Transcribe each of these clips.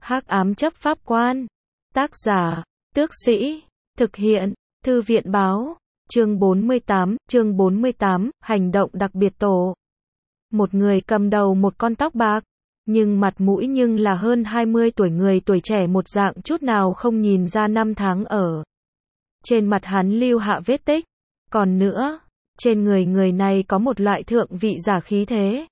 Hắc ám chấp pháp quan. Tác giả, Tước Sĩ. Thực hiện, Thư viện báo. Chương 48, hành động đặc biệt tổ. Một người cầm đầu một con tóc bạc, nhưng mặt mũi nhưng là hơn 20 tuổi, người tuổi trẻ một dạng, chút nào không nhìn ra năm tháng ở trên mặt hắn lưu hạ vết tích. Còn nữa, trên người này có một loại thượng vị giả khí thế,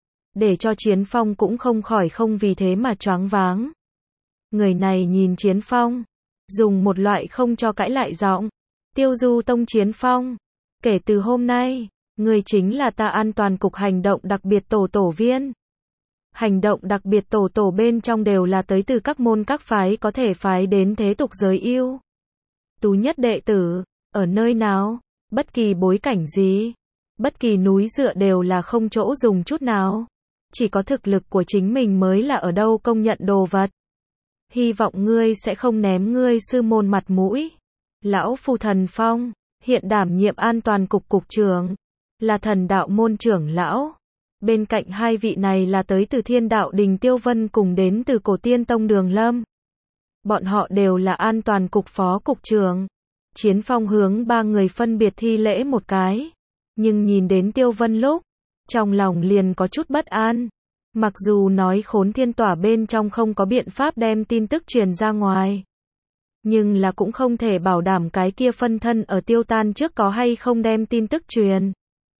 để cho Chiến Phong cũng không khỏi không vì thế mà choáng váng. Người này nhìn Chiến Phong, dùng một loại không cho cãi lại giọng. Tiêu Du Tông Chiến Phong, kể từ hôm nay, người chính là ta an toàn cục hành động đặc biệt tổ viên. Hành động đặc biệt tổ bên trong đều là tới từ các môn các phái có thể phái đến thế tục giới yêu tú nhất đệ tử, ở nơi nào, bất kỳ bối cảnh gì, bất kỳ núi dựa đều là không chỗ dùng chút nào. Chỉ có thực lực của chính mình mới là ở đâu công nhận đồ vật. Hy vọng ngươi sẽ không ném ngươi sư môn mặt mũi. Lão Phu Thần Phong, hiện đảm nhiệm an toàn cục cục trưởng, là Thần Đạo môn trưởng lão. Bên cạnh hai vị này là tới từ Thiên Đạo Đình Tiêu Vân cùng đến từ Cổ Tiên Tông Đường Lâm. Bọn họ đều là an toàn cục phó cục trưởng. Chiến Phong hướng ba người phân biệt thi lễ một cái, nhưng nhìn đến Tiêu Vân lúc, trong lòng liền có chút bất an. Mặc dù nói Khốn Thiên Tỏa bên trong không có biện pháp đem tin tức truyền ra ngoài, nhưng là cũng không thể bảo đảm cái kia phân thân ở tiêu tan trước có hay không đem tin tức truyền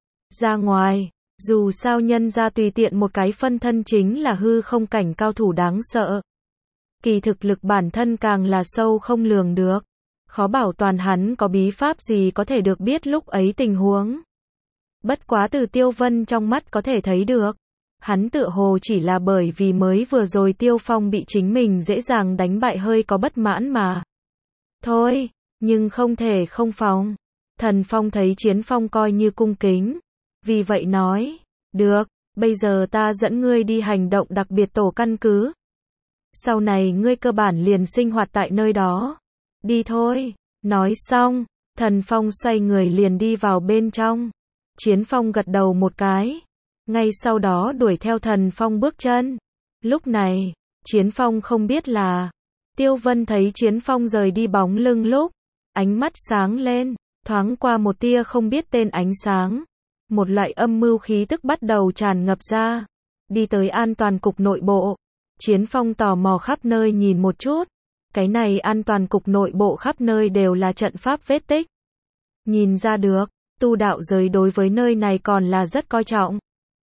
ra ngoài. Dù sao nhân ra tùy tiện một cái phân thân chính là hư không cảnh cao thủ đáng sợ. Kỳ thực lực bản thân càng là sâu không lường được. Khó bảo toàn hắn có bí pháp gì có thể được biết lúc ấy tình huống. Bất quá từ Tiêu Vân trong mắt có thể thấy được, hắn tựa hồ chỉ là bởi vì mới vừa rồi Tiêu Phong bị chính mình dễ dàng đánh bại hơi có bất mãn mà thôi, nhưng không thể không phòng. Thần Phong thấy Chiến Phong coi như cung kính, vì vậy nói, được, bây giờ ta dẫn ngươi đi hành động đặc biệt tổ căn cứ. Sau này ngươi cơ bản liền sinh hoạt tại nơi đó. Đi thôi. Nói xong, Thần Phong xoay người liền đi vào bên trong. Chiến Phong gật đầu một cái, ngay sau đó đuổi theo Thần Phong bước chân. Lúc này, Chiến Phong không biết là, Tiêu Vân thấy Chiến Phong rời đi bóng lưng lúc, ánh mắt sáng lên, thoáng qua một tia không biết tên ánh sáng. Một loại âm mưu khí tức bắt đầu tràn ngập ra. Đi tới an toàn cục nội bộ, Chiến Phong tò mò khắp nơi nhìn một chút. Cái này an toàn cục nội bộ khắp nơi đều là trận pháp vết tích. Nhìn ra được, tu đạo giới đối với nơi này còn là rất coi trọng.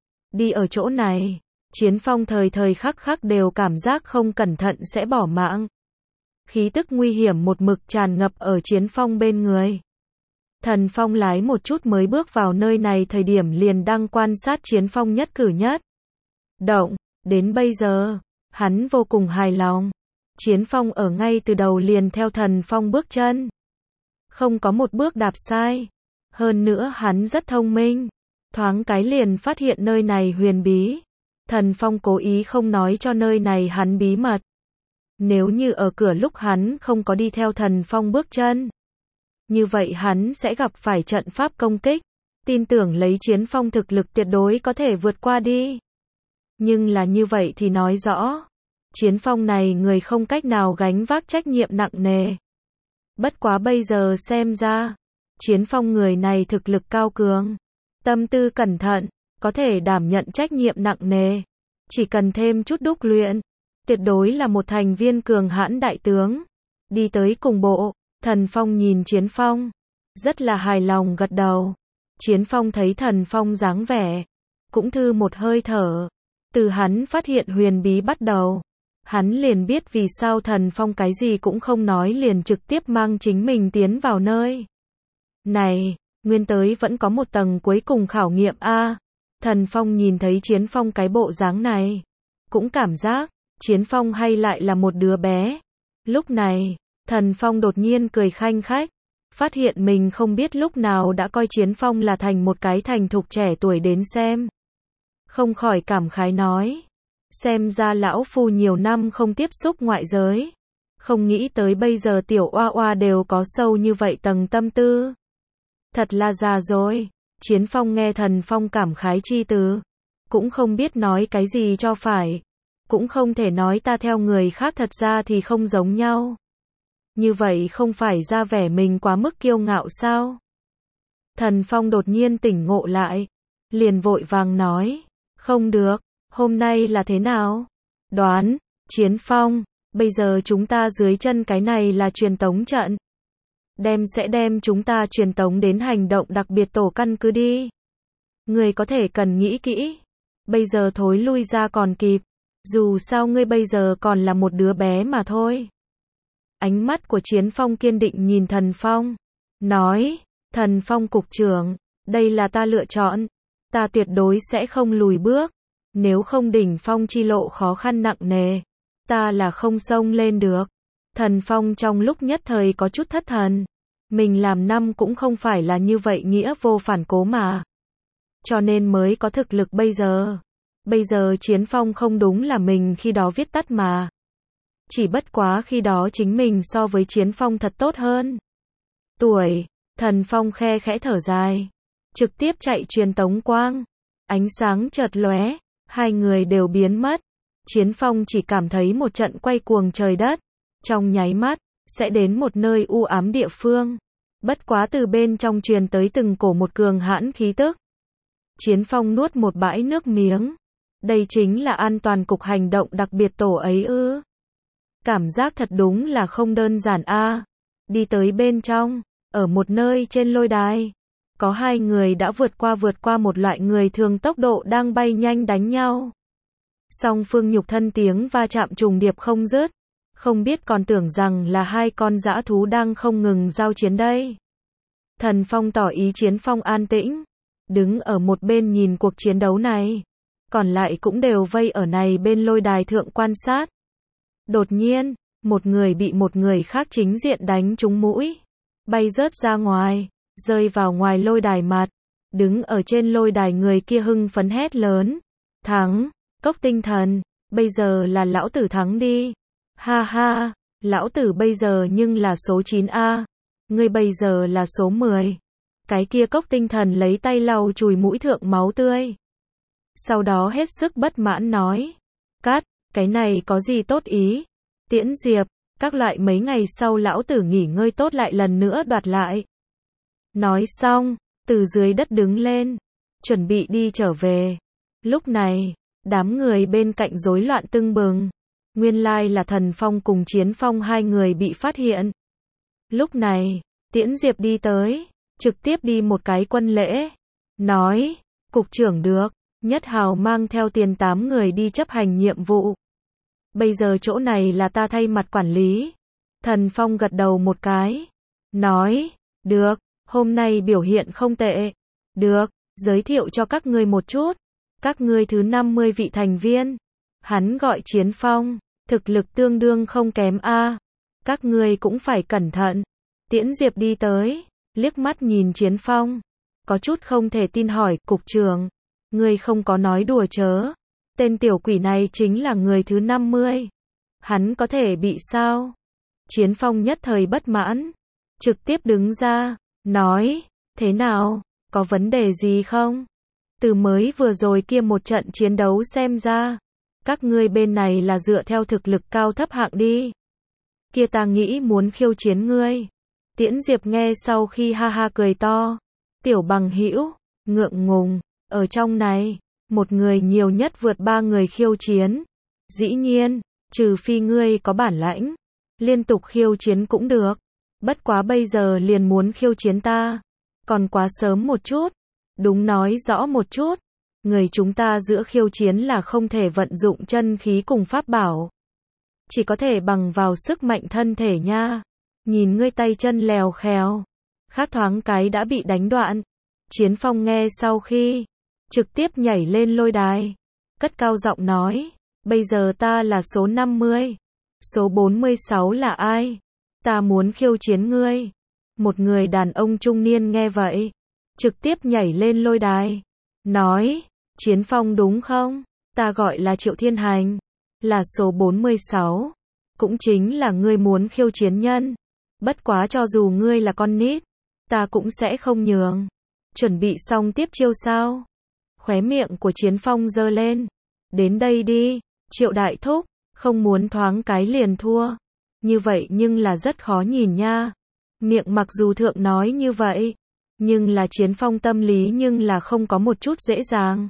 Đi ở chỗ này, Chiến Phong thời thời khắc khắc đều cảm giác không cẩn thận sẽ bỏ mạng. Khí tức nguy hiểm một mực tràn ngập ở Chiến Phong bên người. Thần Phong lái một chút mới bước vào nơi này thời điểm liền đang quan sát Chiến Phong nhất cử nhất động. Đến bây giờ, hắn vô cùng hài lòng. Chiến Phong ở ngay từ đầu liền theo Thần Phong bước chân, không có một bước đạp sai. Hơn nữa hắn rất thông minh, thoáng cái liền phát hiện nơi này huyền bí. Thần Phong cố ý không nói cho nơi này hắn bí mật. Nếu như ở cửa lúc hắn không có đi theo Thần Phong bước chân, như vậy hắn sẽ gặp phải trận pháp công kích. Tin tưởng lấy Chiến Phong thực lực tuyệt đối có thể vượt qua đi. Nhưng là như vậy thì nói rõ, Chiến Phong này người không cách nào gánh vác trách nhiệm nặng nề. Bất quá bây giờ xem ra, Chiến Phong người này thực lực cao cường, tâm tư cẩn thận, có thể đảm nhận trách nhiệm nặng nề. Chỉ cần thêm chút đúc luyện, tuyệt đối là một thành viên cường hãn đại tướng. Đi tới cùng bộ, Thần Phong nhìn Chiến Phong, rất là hài lòng gật đầu. Chiến Phong thấy Thần Phong dáng vẻ, cũng thư một hơi thở. Từ hắn phát hiện huyền bí bắt đầu, hắn liền biết vì sao Thần Phong cái gì cũng không nói liền trực tiếp mang chính mình tiến vào nơi này. Nguyên tới vẫn có một tầng cuối cùng khảo nghiệm a. Thần Phong nhìn thấy Chiến Phong cái bộ dáng này, cũng cảm giác, Chiến Phong hay lại là một đứa bé. Lúc này, Thần Phong đột nhiên cười khanh khách, phát hiện mình không biết lúc nào đã coi Chiến Phong là thành một cái thành thục trẻ tuổi đến xem. Không khỏi cảm khái nói, xem ra lão phu nhiều năm không tiếp xúc ngoại giới, không nghĩ tới bây giờ tiểu oa oa đều có sâu như vậy tầng tâm tư. Thật là già rồi. Chiến Phong nghe Thần Phong cảm khái chi từ, cũng không biết nói cái gì cho phải. cũng không thể nói ta theo người khác thật ra thì không giống nhau. Như vậy không phải ra vẻ mình quá mức kiêu ngạo sao? Thần Phong đột nhiên tỉnh ngộ lại, liền vội vàng nói, không được, hôm nay là thế nào? Đoán, Chiến Phong, bây giờ chúng ta dưới chân cái này là truyền tống trận. Sẽ đem chúng ta truyền tống đến hành động đặc biệt tổ căn cứ đi. Ngươi có thể cần nghĩ kỹ, bây giờ thối lui ra còn kịp, dù sao ngươi bây giờ còn là một đứa bé mà thôi. Ánh mắt của Chiến Phong kiên định nhìn Thần Phong, nói, Thần Phong cục trưởng, đây là ta lựa chọn, ta tuyệt đối sẽ không lùi bước, nếu không đỉnh phong chi lộ khó khăn nặng nề, ta là không xông lên được. Thần Phong trong lúc nhất thời có chút thất thần, mình làm năm cũng không phải là như vậy nghĩa vô phản cố mà, cho nên mới có thực lực bây giờ. Bây giờ Chiến Phong không đúng là mình khi đó viết tắt mà. Chỉ bất quá khi đó chính mình so với Chiến Phong thật tốt hơn. Thần Phong khe khẽ thở dài, trực tiếp chạy truyền tống quang, ánh sáng chợt lóe, hai người đều biến mất. Chiến Phong chỉ cảm thấy một trận quay cuồng trời đất, trong nháy mắt sẽ đến một nơi u ám địa phương. Bất quá từ bên trong truyền tới từng cổ một cường hãn khí tức. Chiến Phong nuốt một bãi nước miếng. Đây chính là an toàn cục hành động đặc biệt tổ ấy ư? Cảm giác thật đúng là không đơn giản a. Đi tới bên trong, ở một nơi trên lôi đài, có hai người đã vượt qua một loại người thường tốc độ đang bay nhanh đánh nhau. Song phương nhục thân tiếng va chạm trùng điệp không dứt, không biết còn tưởng rằng là hai con dã thú đang không ngừng giao chiến đây. Thần Phong tỏ ý Chiến Phong an tĩnh, đứng ở một bên nhìn cuộc chiến đấu này, còn lại cũng đều vây ở này bên lôi đài thượng quan sát. Đột nhiên, một người bị một người khác chính diện đánh trúng mũi, bay rớt ra ngoài, rơi vào ngoài lôi đài mặt. Đứng ở trên lôi đài người kia hưng phấn hét lớn, thắng, cốc tinh thần, bây giờ là lão tử thắng đi. Ha ha, lão tử bây giờ nhưng là số 9A, ngươi bây giờ là số 10. Cái kia cốc tinh thần lấy tay lau chùi mũi thượng máu tươi. Sau đó hết sức bất mãn nói, cắt, cái này có gì tốt ý, Tiễn Diệp, các loại mấy ngày sau lão tử nghỉ ngơi tốt lại lần nữa đoạt lại. Nói xong, từ dưới đất đứng lên, chuẩn bị đi trở về. Lúc này, đám người bên cạnh rối loạn tưng bừng. Nguyên lai là Thần Phong cùng Chiến Phong hai người bị phát hiện. Lúc này, Tiễn Diệp đi tới, trực tiếp đi một cái quân lễ, nói, cục trưởng được, Nhất Hào mang theo tiền 8 người đi chấp hành nhiệm vụ. Bây giờ chỗ này là ta thay mặt quản lý. Thần Phong gật đầu một cái, nói, được, hôm nay biểu hiện không tệ. Được, giới thiệu cho các ngươi một chút. Các ngươi thứ 50 vị thành viên. Hắn gọi Chiến Phong, thực lực tương đương không kém a. Các ngươi cũng phải cẩn thận. Tiễn Diệp đi tới, liếc mắt nhìn Chiến Phong, có chút không thể tin hỏi, cục trưởng, ngươi không có nói đùa chớ? Tên tiểu quỷ này chính là người thứ 50. Hắn có thể bị sao? Chiến Phong nhất thời bất mãn, trực tiếp đứng ra, nói, thế nào, có vấn đề gì không? Từ mới vừa rồi kia một trận chiến đấu xem ra, các ngươi bên này là dựa theo thực lực cao thấp hạng đi. Kia ta nghĩ muốn khiêu chiến ngươi. Tiễn Diệp nghe sau khi ha ha cười to, tiểu bằng hữu, ngượng ngùng, ở trong này, một người nhiều nhất vượt 3 người khiêu chiến. Dĩ nhiên, trừ phi ngươi có bản lãnh, liên tục khiêu chiến cũng được. Bất quá bây giờ liền muốn khiêu chiến ta, còn quá sớm một chút. Đúng nói rõ một chút, người chúng ta giữa khiêu chiến là không thể vận dụng chân khí cùng pháp bảo. Chỉ có thể bằng vào sức mạnh thân thể nha. Nhìn ngươi tay chân lèo khèo, khác thoáng cái đã bị đánh đoạn. Chiến Phong nghe sau khi, trực tiếp nhảy lên lôi đài, cất cao giọng nói, bây giờ ta là số 50, số 46 là ai? Ta muốn khiêu chiến ngươi. Một người đàn ông trung niên nghe vậy, trực tiếp nhảy lên lôi đài, nói, Chiến Phong đúng không? Ta gọi là Triệu Thiên Hành, là số 46, cũng chính là ngươi muốn khiêu chiến nhân. Bất quá cho dù ngươi là con nít, ta cũng sẽ không nhường. Chuẩn bị xong tiếp chiêu sao? Khóe miệng của Chiến Phong giơ lên. Đến đây đi. Triệu đại thúc, không muốn thoáng cái liền thua. Như vậy nhưng là rất khó nhìn nha. Miệng mặc dù thượng nói như vậy, nhưng là Chiến Phong tâm lý nhưng là không có một chút dễ dàng.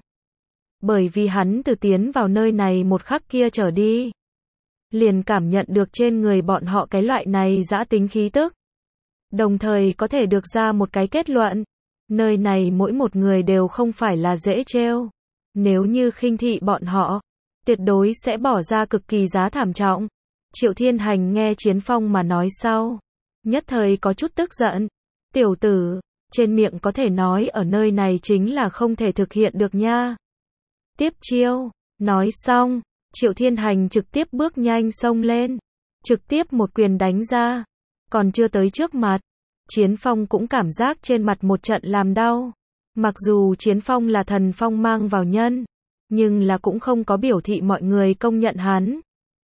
Bởi vì hắn từ tiến vào nơi này một khắc kia trở đi, liền cảm nhận được trên người bọn họ cái loại này dã tính khí tức. Đồng thời có thể được ra một cái kết luận, nơi này mỗi một người đều không phải là dễ trêu. Nếu như khinh thị bọn họ, tuyệt đối sẽ bỏ ra cực kỳ giá thảm trọng. Triệu Thiên Hành nghe Chiến Phong mà nói sau, nhất thời có chút tức giận. Tiểu tử, trên miệng có thể nói ở nơi này chính là không thể thực hiện được nha. Tiếp chiêu, nói xong, Triệu Thiên Hành trực tiếp bước nhanh xông lên, trực tiếp một quyền đánh ra, còn chưa tới trước mặt, Chiến Phong cũng cảm giác trên mặt một trận làm đau. Mặc dù Chiến Phong là thần phong mang vào nhân, nhưng là cũng không có biểu thị mọi người công nhận hắn.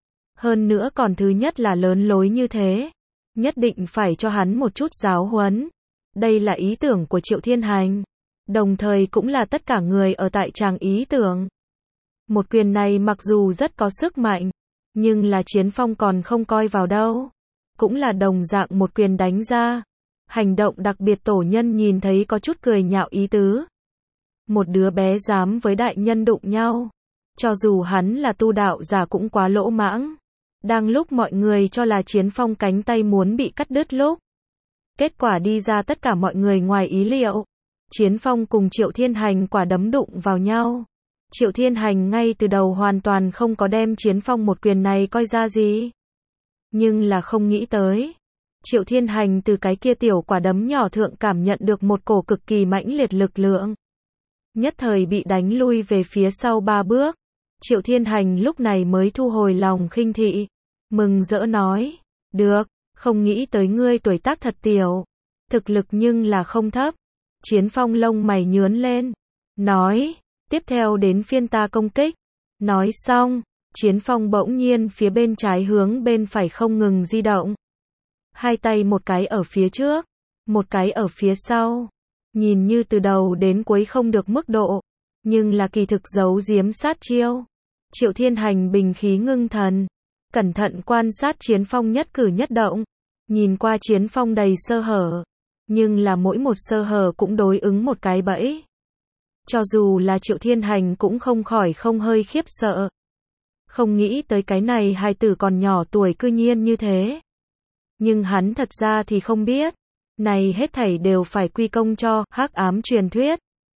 Hơn nữa còn thứ nhất là lớn lối như thế, nhất định phải cho hắn một chút giáo huấn. Đây là ý tưởng của Triệu Thiên Hành, đồng thời cũng là tất cả người ở tại tràng ý tưởng. Một quyền này mặc dù rất có sức mạnh, nhưng là Chiến Phong còn không coi vào đâu. Cũng là đồng dạng một quyền đánh ra. Hành động đặc biệt tổ nhân nhìn thấy có chút cười nhạo ý tứ. Một đứa bé dám với đại nhân đụng nhau. Cho dù hắn là tu đạo giả cũng quá lỗ mãng. Đang lúc mọi người cho là Chiến Phong cánh tay muốn bị cắt đứt lúc, kết quả đi ra tất cả mọi người ngoài ý liệu. Chiến Phong cùng Triệu Thiên Hành quả đấm đụng vào nhau. Triệu Thiên Hành ngay từ đầu hoàn toàn không có đem Chiến Phong một quyền này coi ra gì. Nhưng là không nghĩ tới, Triệu Thiên Hành từ cái kia tiểu quả đấm nhỏ thượng cảm nhận được một cổ cực kỳ mãnh liệt lực lượng. Nhất thời bị đánh lui về phía sau 3 bước. Triệu Thiên Hành lúc này mới thu hồi lòng khinh thị. Mừng rỡ nói, được, không nghĩ tới ngươi tuổi tác thật tiểu. Thực lực nhưng là không thấp. Chiến Phong lông mày nhướn lên. Nói, tiếp theo đến phiên ta công kích. Nói xong, Chiến Phong bỗng nhiên phía bên trái hướng bên phải không ngừng di động. Hai tay một cái ở phía trước, một cái ở phía sau. Nhìn như từ đầu đến cuối không được mức độ, nhưng là kỳ thực giấu giếm sát chiêu. Triệu Thiên Hành bình khí ngưng thần, cẩn thận quan sát Chiến Phong nhất cử nhất động. Nhìn qua Chiến Phong đầy sơ hở, nhưng là mỗi một sơ hở cũng đối ứng một cái bẫy. Cho dù là Triệu Thiên Hành cũng không khỏi không hơi khiếp sợ. Không nghĩ tới cái này hài tử còn nhỏ tuổi cư nhiên như thế. Nhưng hắn thật ra thì không biết, này hết thảy đều phải quy công cho hắc ám truyền thuyết.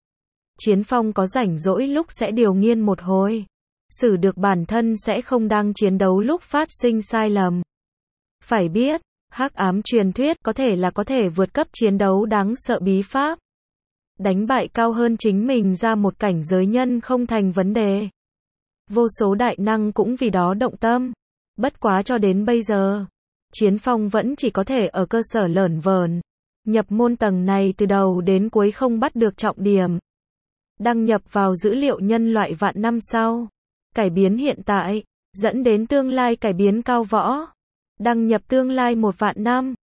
Chiến Phong có rảnh rỗi lúc sẽ điều nghiên một hồi, xử được bản thân sẽ không đang chiến đấu lúc phát sinh sai lầm. Phải biết, hắc ám truyền thuyết có thể vượt cấp chiến đấu đáng sợ bí pháp. Đánh bại cao hơn chính mình ra một cảnh giới nhân không thành vấn đề. Vô số đại năng cũng vì đó động tâm. Bất quá cho đến bây giờ, Chiến Phong vẫn chỉ có thể ở cơ sở lởn vởn. Nhập môn tầng này từ đầu đến cuối không bắt được trọng điểm. Đăng nhập vào dữ liệu nhân loại vạn năm sau. Cải biến hiện tại, dẫn đến tương lai cải biến cao võ. Đăng nhập tương lai 1 vạn năm.